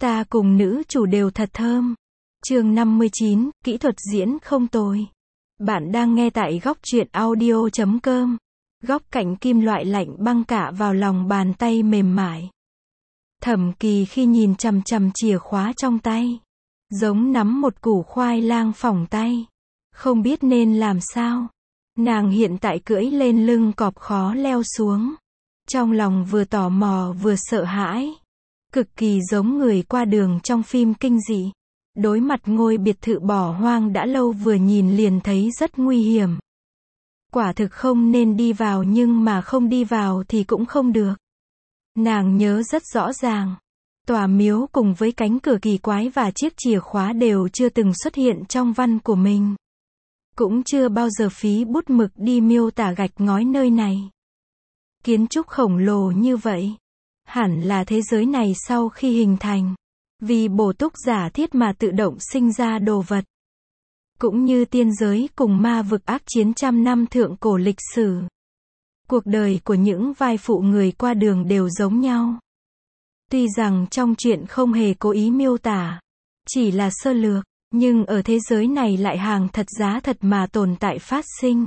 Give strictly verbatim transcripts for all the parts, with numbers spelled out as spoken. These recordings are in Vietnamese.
Ta cùng nữ chủ đều thật thơm. Chương năm mươi chín, kỹ thuật diễn không tồi. Bạn đang nghe tại góc truyện audio chấm com. Góc cạnh kim loại lạnh băng cả vào lòng bàn tay mềm mại. Thẩm Kỳ khi nhìn chằm chằm chìa khóa trong tay, giống nắm một củ khoai lang phỏng tay, không biết nên làm sao. Nàng hiện tại cưỡi lên lưng cọp khó leo xuống, trong lòng vừa tò mò vừa sợ hãi, cực kỳ giống người qua đường trong phim kinh dị. Đối mặt ngôi biệt thự bỏ hoang đã lâu vừa nhìn liền thấy rất nguy hiểm. Quả thực không nên đi vào, nhưng mà không đi vào thì cũng không được. Nàng nhớ rất rõ ràng, tòa miếu cùng với cánh cửa kỳ quái và chiếc chìa khóa đều chưa từng xuất hiện trong văn của mình. Cũng chưa bao giờ phí bút mực đi miêu tả gạch ngói nơi này. Kiến trúc khổng lồ như vậy, hẳn là thế giới này sau khi hình thành, vì bổ túc giả thiết mà tự động sinh ra đồ vật. Cũng như tiên giới cùng ma vực ác chiến trăm năm thượng cổ lịch sử. Cuộc đời của những vai phụ người qua đường đều giống nhau. Tuy rằng trong truyện không hề cố ý miêu tả, chỉ là sơ lược, nhưng ở thế giới này lại hàng thật giá thật mà tồn tại phát sinh.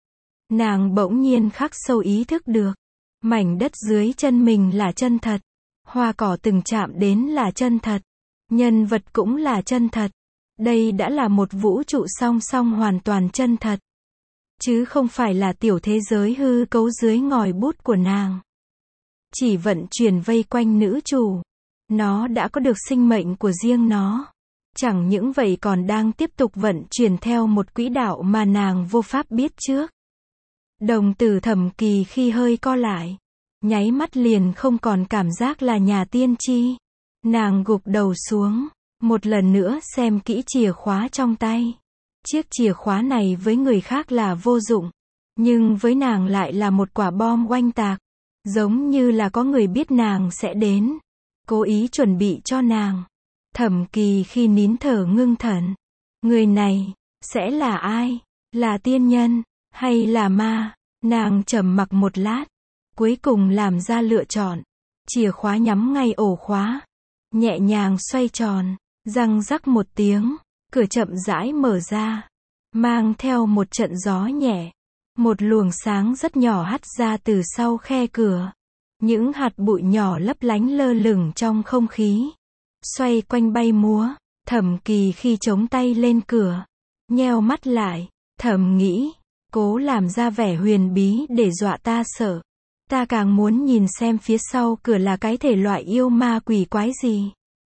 Nàng bỗng nhiên khắc sâu ý thức được, mảnh đất dưới chân mình là chân thật, hoa cỏ từng chạm đến là chân thật, nhân vật cũng là chân thật. Đây đã là một vũ trụ song song hoàn toàn chân thật, chứ không phải là tiểu thế giới hư cấu dưới ngòi bút của nàng. Chỉ vận chuyển vây quanh nữ chủ, nó đã có được sinh mệnh của riêng nó. Chẳng những vậy còn đang tiếp tục vận chuyển theo một quỹ đạo mà nàng vô pháp biết trước. Đồng tử Thẩm Kỳ khi hơi co lại, nháy mắt liền không còn cảm giác là nhà tiên tri. Nàng gục đầu xuống, một lần nữa xem kỹ chìa khóa trong tay. Chiếc chìa khóa này với người khác là vô dụng, nhưng với nàng lại là một quả bom oanh tạc. Giống như là có người biết nàng sẽ đến, cố ý chuẩn bị cho nàng. Thẩm Kỳ khi nín thở ngưng thần. Người này, sẽ là ai? Là tiên nhân, hay là ma? Nàng trầm mặc một lát, cuối cùng làm ra lựa chọn. Chìa khóa nhắm ngay ổ khóa, nhẹ nhàng xoay tròn, răng rắc một tiếng, cửa chậm rãi mở ra, mang theo một trận gió nhẹ. Một luồng sáng rất nhỏ hắt ra từ sau khe cửa. Những hạt bụi nhỏ lấp lánh lơ lửng trong không khí, xoay quanh bay múa. Thẩm Kỳ khi chống tay lên cửa, nheo mắt lại, thầm nghĩ, cố làm ra vẻ huyền bí để dọa ta sợ. Ta càng muốn nhìn xem phía sau cửa là cái thể loại yêu ma quỷ quái gì.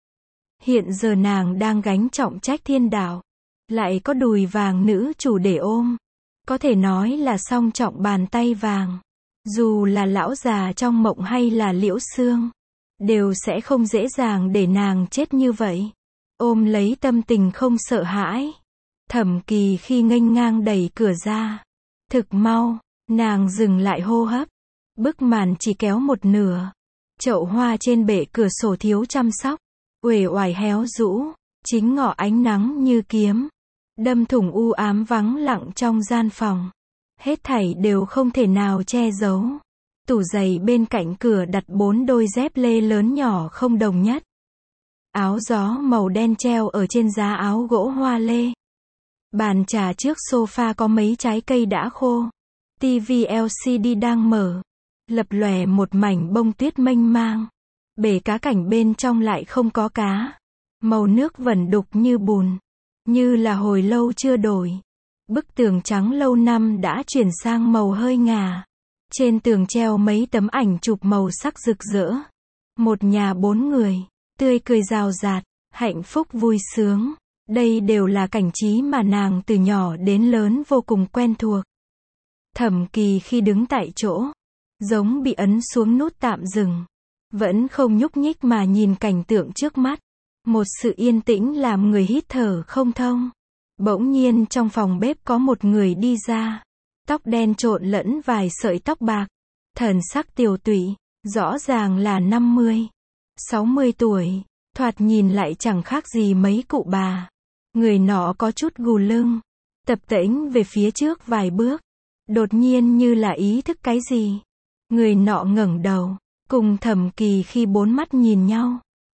Hiện giờ nàng đang gánh trọng trách thiên đạo, lại có đùi vàng nữ chủ để ôm. Có thể nói là song trọng bàn tay vàng. Dù là lão già trong mộng hay là Liễu Xương, đều sẽ không dễ dàng để nàng chết như vậy. Ôm lấy tâm tình không sợ hãi, Thẩm Kỳ khi nghênh ngang đẩy cửa ra. Thực mau, nàng dừng lại hô hấp. Bức màn chỉ kéo một nửa. Chậu hoa trên bệ cửa sổ thiếu chăm sóc, uể oải héo rũ, chính ngọ ánh nắng như kiếm, đâm thủng u ám vắng lặng trong gian phòng. Hết thảy đều không thể nào che giấu. Tủ giày bên cạnh cửa đặt bốn đôi dép lê lớn nhỏ không đồng nhất. Áo gió màu đen treo ở trên giá áo gỗ hoa lê. Bàn trà trước sofa có mấy trái cây đã khô. ti vi lờ xê đê đang mở, lập lòe một mảnh bông tuyết mênh mang. Bể cá cảnh bên trong lại không có cá. Màu nước vẩn đục như bùn, như là hồi lâu chưa đổi. Bức tường trắng lâu năm đã chuyển sang màu hơi ngà. Trên tường treo mấy tấm ảnh chụp màu sắc rực rỡ. Một nhà bốn người, tươi cười rào rạt, hạnh phúc vui sướng. Đây đều là cảnh trí mà nàng từ nhỏ đến lớn vô cùng quen thuộc. Thẩm Kỳ khi đứng tại chỗ, giống bị ấn xuống nút tạm dừng, vẫn không nhúc nhích mà nhìn cảnh tượng trước mắt. Một sự yên tĩnh làm người hít thở không thông. Bỗng nhiên trong phòng bếp có một người đi ra, tóc đen trộn lẫn vài sợi tóc bạc, thần sắc tiều tụy, rõ ràng là năm mươi, sáu mươi tuổi, thoạt nhìn lại chẳng khác gì mấy cụ bà. Người nọ có chút gù lưng, tập tễnh về phía trước vài bước, đột nhiên như là ý thức cái gì. Người nọ ngẩng đầu, cùng Thẩm Kỳ khi bốn mắt nhìn nhau.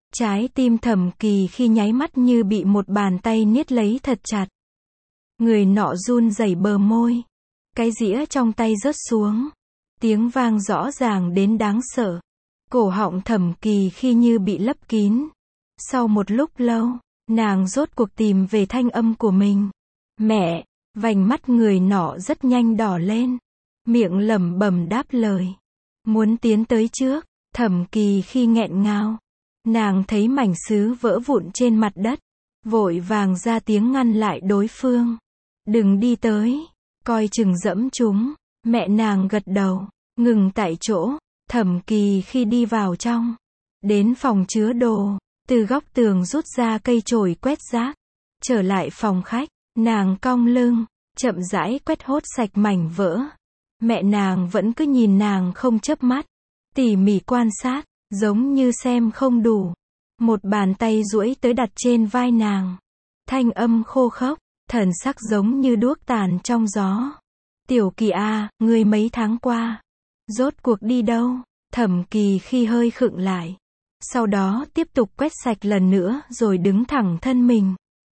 Trái tim Thẩm Kỳ khi nháy mắt như bị một bàn tay niết lấy thật chặt. Người nọ run rẩy bờ môi. Cái dĩa trong tay rớt xuống. Tiếng vang rõ ràng đến đáng sợ. Cổ họng Thẩm Kỳ khi như bị lấp kín. Sau một lúc lâu, nàng rốt cuộc tìm về thanh âm của mình. Mẹ, vành mắt người nọ rất nhanh đỏ lên. Miệng lẩm bẩm đáp lời. Muốn tiến tới trước, Thẩm Kỳ khi nghẹn ngào. Nàng thấy mảnh sứ vỡ vụn trên mặt đất. Vội vàng ra tiếng ngăn lại đối phương. Đừng đi tới, coi chừng dẫm chúng. Mẹ nàng gật đầu, ngừng tại chỗ. Thẩm Kỳ khi đi vào trong. Đến phòng chứa đồ, từ góc tường rút ra cây chổi quét rác. Trở lại phòng khách, nàng cong lưng, chậm rãi quét hốt sạch mảnh vỡ. Mẹ nàng vẫn cứ nhìn nàng không chớp mắt, tỉ mỉ quan sát, giống như xem không đủ. Một bàn tay duỗi tới đặt trên vai nàng. Thanh âm khô khốc, thần sắc giống như đuốc tàn trong gió. Tiểu Kỳ à, ngươi mấy tháng qua, rốt cuộc đi đâu? Thẩm Kỳ khi hơi khựng lại. Sau đó tiếp tục quét sạch lần nữa rồi đứng thẳng thân mình.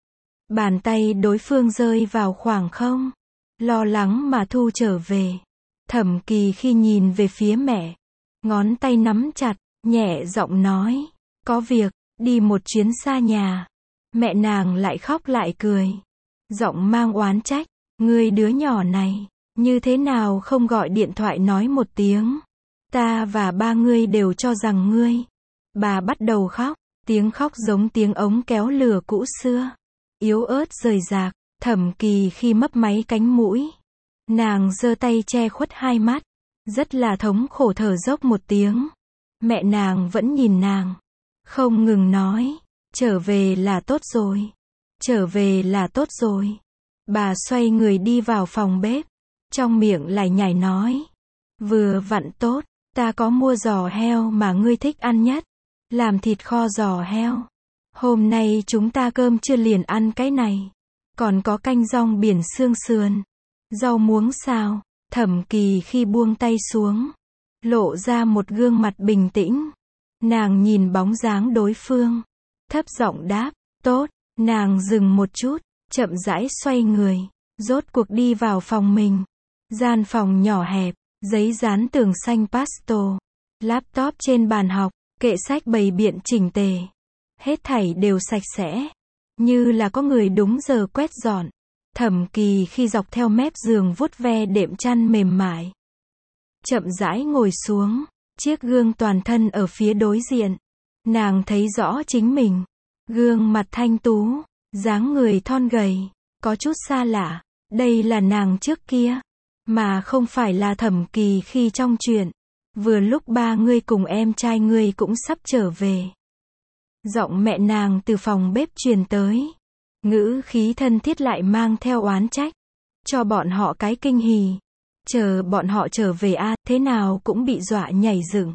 Bàn tay đối phương rơi vào khoảng không. Lo lắng mà thu trở về. Thẩm Kỳ khi nhìn về phía mẹ. Ngón tay nắm chặt, nhẹ giọng nói. Có việc, đi một chuyến xa nhà. Mẹ nàng lại khóc lại cười. Giọng mang oán trách. Ngươi đứa nhỏ này, như thế nào không gọi điện thoại nói một tiếng. Ta và ba ngươi đều cho rằng ngươi. Bà bắt đầu khóc. Tiếng khóc giống tiếng ống kéo lửa cũ xưa. Yếu ớt rời rạc. Thẩm Kỳ khi mấp máy cánh mũi. Nàng giơ tay che khuất hai mắt. Rất là thống khổ thở dốc một tiếng. Mẹ nàng vẫn nhìn nàng. Không ngừng nói. Trở về là tốt rồi. Trở về là tốt rồi. Bà xoay người đi vào phòng bếp. Trong miệng lại nhảy nói. Vừa vặn tốt. Ta có mua giò heo mà ngươi thích ăn nhất. Làm thịt kho giò heo. Hôm nay chúng ta cơm trưa liền ăn cái này. Còn có canh rong biển xương sườn. Rau muống xào. Thẩm Kỳ khi buông tay xuống. Lộ ra một gương mặt bình tĩnh. Nàng nhìn bóng dáng đối phương. Thấp giọng đáp. Tốt. Nàng dừng một chút. Chậm rãi xoay người. Rốt cuộc đi vào phòng mình. Gian phòng nhỏ hẹp. Giấy dán tường xanh pastel. Laptop trên bàn học. Kệ sách bày biện chỉnh tề. Hết thảy đều sạch sẽ. Như là có người đúng giờ quét dọn. Thẩm Kỳ khi dọc theo mép giường vuốt ve đệm chăn mềm mại. Chậm rãi ngồi xuống. Chiếc gương toàn thân ở phía đối diện. Nàng thấy rõ chính mình. Gương mặt thanh tú. Dáng người thon gầy. Có chút xa lạ. Đây là nàng trước kia. Mà không phải là Thẩm Kỳ khi trong truyện. Vừa lúc ba ngươi cùng em trai ngươi cũng sắp trở về. Giọng mẹ nàng từ phòng bếp truyền tới. Ngữ khí thân thiết lại mang theo oán trách. Cho bọn họ cái kinh hỉ. Chờ bọn họ trở về a, à, thế nào cũng bị dọa nhảy dựng.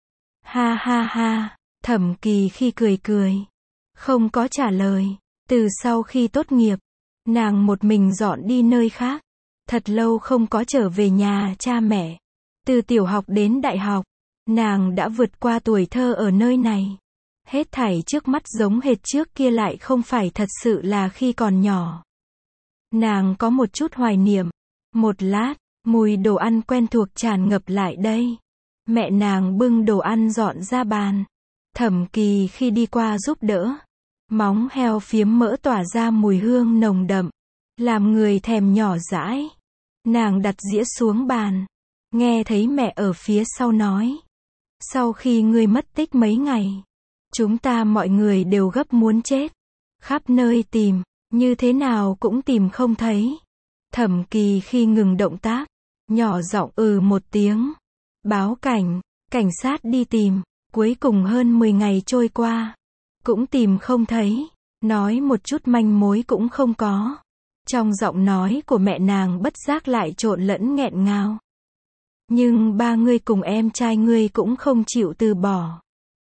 Ha ha ha, Thẩm Kỳ khi cười cười. Không có trả lời. Từ sau khi tốt nghiệp, nàng một mình dọn đi nơi khác. Thật lâu không có trở về nhà cha mẹ. Từ tiểu học đến đại học, nàng đã vượt qua tuổi thơ ở nơi này. Hết thảy trước mắt giống hệt trước kia lại không phải thật sự là khi còn nhỏ. Nàng có một chút hoài niệm. Một lát, mùi đồ ăn quen thuộc tràn ngập lại đây. Mẹ nàng bưng đồ ăn dọn ra bàn. Thẩm Kỳ khi đi qua giúp đỡ. Móng heo phiếm mỡ tỏa ra mùi hương nồng đậm. Làm người thèm nhỏ dãi. Nàng đặt dĩa xuống bàn. Nghe thấy mẹ ở phía sau nói. Sau khi ngươi mất tích mấy ngày. Chúng ta mọi người đều gấp muốn chết. Khắp nơi tìm. Như thế nào cũng tìm không thấy. Thẩm Kỳ khi ngừng động tác. Nhỏ giọng ừ một tiếng. Báo cảnh. Cảnh sát đi tìm. Cuối cùng hơn mười ngày trôi qua. Cũng tìm không thấy. Nói một chút manh mối cũng không có. Trong giọng nói của mẹ nàng bất giác lại trộn lẫn nghẹn ngào. Nhưng ba ngươi cùng em trai ngươi cũng không chịu từ bỏ.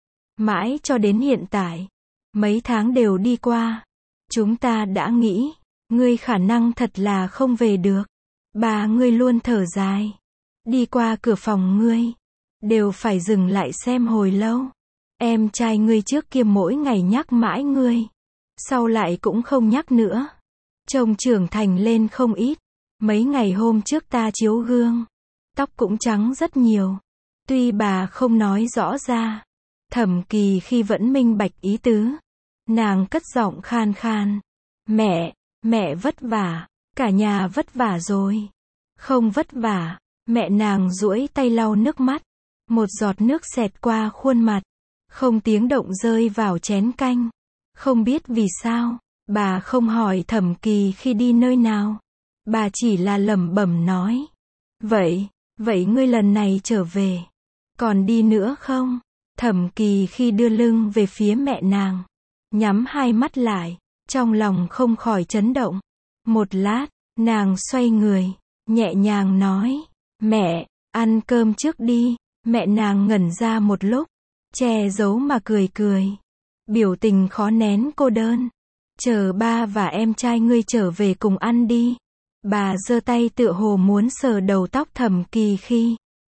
Mãi cho đến hiện tại. Mấy tháng đều đi qua. Chúng ta đã nghĩ. Ngươi khả năng thật là không về được. Ba ngươi luôn thở dài. Đi qua cửa phòng ngươi. Đều phải dừng lại xem hồi lâu. Em trai ngươi trước kia mỗi ngày nhắc mãi ngươi. Sau lại cũng không nhắc nữa. Trông trưởng thành lên không ít. Mấy ngày hôm trước ta chiếu gương. Tóc cũng trắng rất nhiều. Tuy bà không nói rõ ra. Thẩm Kỳ khi vẫn minh bạch ý tứ. Nàng cất giọng khan khan. Mẹ, mẹ vất vả. Cả nhà vất vả rồi. Không vất vả. Mẹ nàng duỗi tay lau nước mắt. Một giọt nước xẹt qua khuôn mặt. Không tiếng động rơi vào chén canh. Không biết vì sao, bà không hỏi Thẩm Kỳ khi đi nơi nào. Bà chỉ là lẩm bẩm nói. Vậy, vậy ngươi lần này trở về. Còn đi nữa không? Thẩm Kỳ khi đưa lưng về phía mẹ nàng. Nhắm hai mắt lại. Trong lòng không khỏi chấn động. Một lát, nàng xoay người. Nhẹ nhàng nói. Mẹ, ăn cơm trước đi. Mẹ nàng ngẩn ra một lúc. Che giấu mà cười cười. Biểu tình khó nén cô đơn. Chờ ba và em trai ngươi trở về cùng ăn đi. Bà giơ tay tựa hồ muốn sờ đầu tóc Thẩm Kỳ khi.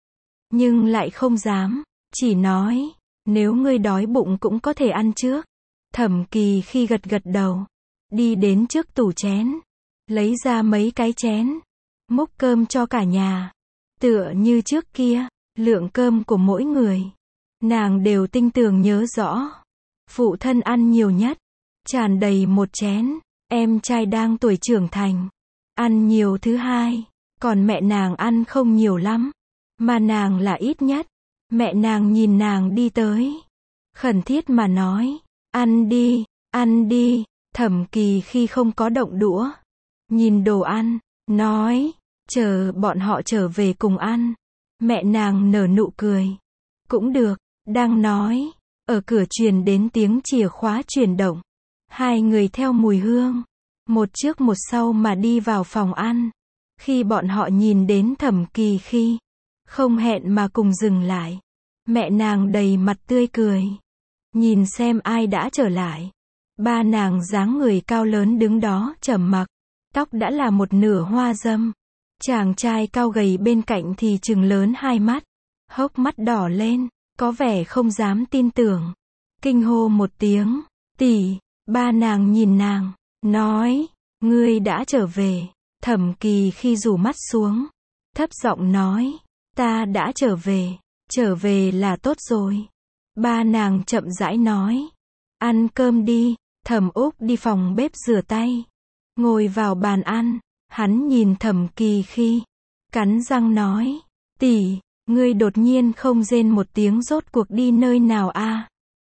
Nhưng lại không dám. Chỉ nói. Nếu ngươi đói bụng cũng có thể ăn trước. Thẩm Kỳ khi gật gật đầu. Đi đến trước tủ chén. Lấy ra mấy cái chén. Múc cơm cho cả nhà. Tựa như trước kia. Lượng cơm của mỗi người. Nàng đều tinh tường nhớ rõ. Phụ thân ăn nhiều nhất. Tràn đầy một chén. Em trai đang tuổi trưởng thành. Ăn nhiều thứ hai. Còn mẹ nàng ăn không nhiều lắm. Mà nàng là ít nhất. Mẹ nàng nhìn nàng đi tới. Khẩn thiết mà nói. Ăn đi, ăn đi. Thẩm Kỳ khi không có động đũa. Nhìn đồ ăn. Nói. Chờ bọn họ trở về cùng ăn. Mẹ nàng nở nụ cười. Cũng được. Đang nói. Ở cửa truyền đến tiếng chìa khóa chuyển động. Hai người theo mùi hương. Một trước một sau mà đi vào phòng ăn. Khi bọn họ nhìn đến Thẩm Kỳ khi. Không hẹn mà cùng dừng lại. Mẹ nàng đầy mặt tươi cười. Nhìn xem ai đã trở lại. Ba nàng dáng người cao lớn đứng đó trầm mặc. Tóc đã là một nửa hoa dâm. Chàng trai cao gầy bên cạnh thì trừng lớn hai mắt. Hốc mắt đỏ lên. Có vẻ không dám tin tưởng. Kinh hô một tiếng. Tỷ. Ba nàng nhìn nàng. Nói. Ngươi đã trở về. Thẩm Kỳ khi rủ mắt xuống. Thấp giọng nói. Ta đã trở về. Trở về là tốt rồi. Ba nàng chậm rãi nói. Ăn cơm đi. Thẩm Úc đi phòng bếp rửa tay. Ngồi vào bàn ăn. Hắn nhìn Thẩm Kỳ khi. Cắn răng nói. Tỷ. Ngươi đột nhiên không rên một tiếng rốt cuộc đi nơi nào a? À?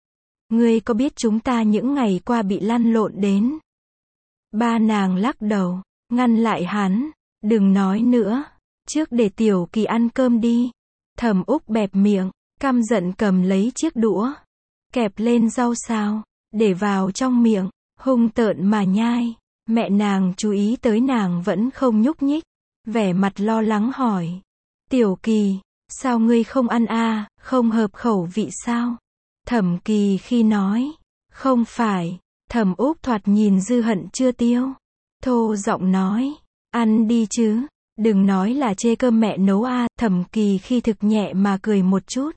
Ngươi có biết chúng ta những ngày qua bị lăn lộn đến? Ba nàng lắc đầu. Ngăn lại hắn. Đừng nói nữa. Trước để Tiểu Kỳ ăn cơm đi. Thẩm Úc bẹp miệng. Căm giận cầm lấy chiếc đũa. Kẹp lên rau xào. Để vào trong miệng. Hung tợn mà nhai. Mẹ nàng chú ý tới nàng vẫn không nhúc nhích. Vẻ mặt lo lắng hỏi. Tiểu Kỳ. Sao ngươi không ăn a? À, không hợp khẩu vị sao? Thẩm Kỳ khi nói. Không phải. Thẩm Úc thoạt nhìn dư hận chưa tiêu. Thô giọng nói. Ăn đi chứ. Đừng nói là chê cơm mẹ nấu a. À. Thẩm Kỳ khi thực nhẹ mà cười một chút.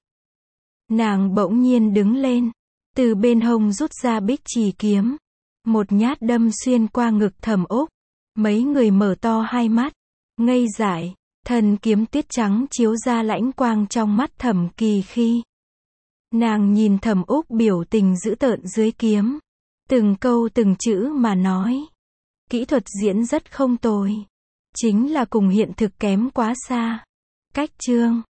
Nàng bỗng nhiên đứng lên. Từ bên hông rút ra bích chì kiếm. Một nhát đâm xuyên qua ngực Thẩm Úc. Mấy người mở to hai mắt. Ngây dại. Thần kiếm tuyết trắng chiếu ra lãnh quang trong mắt Thẩm Kỳ khi. Nàng nhìn Thẩm Úc biểu tình dữ tợn dưới kiếm. Từng câu từng chữ mà nói. Kỹ thuật diễn rất không tồi. Chính là cùng hiện thực kém quá xa. Cách chương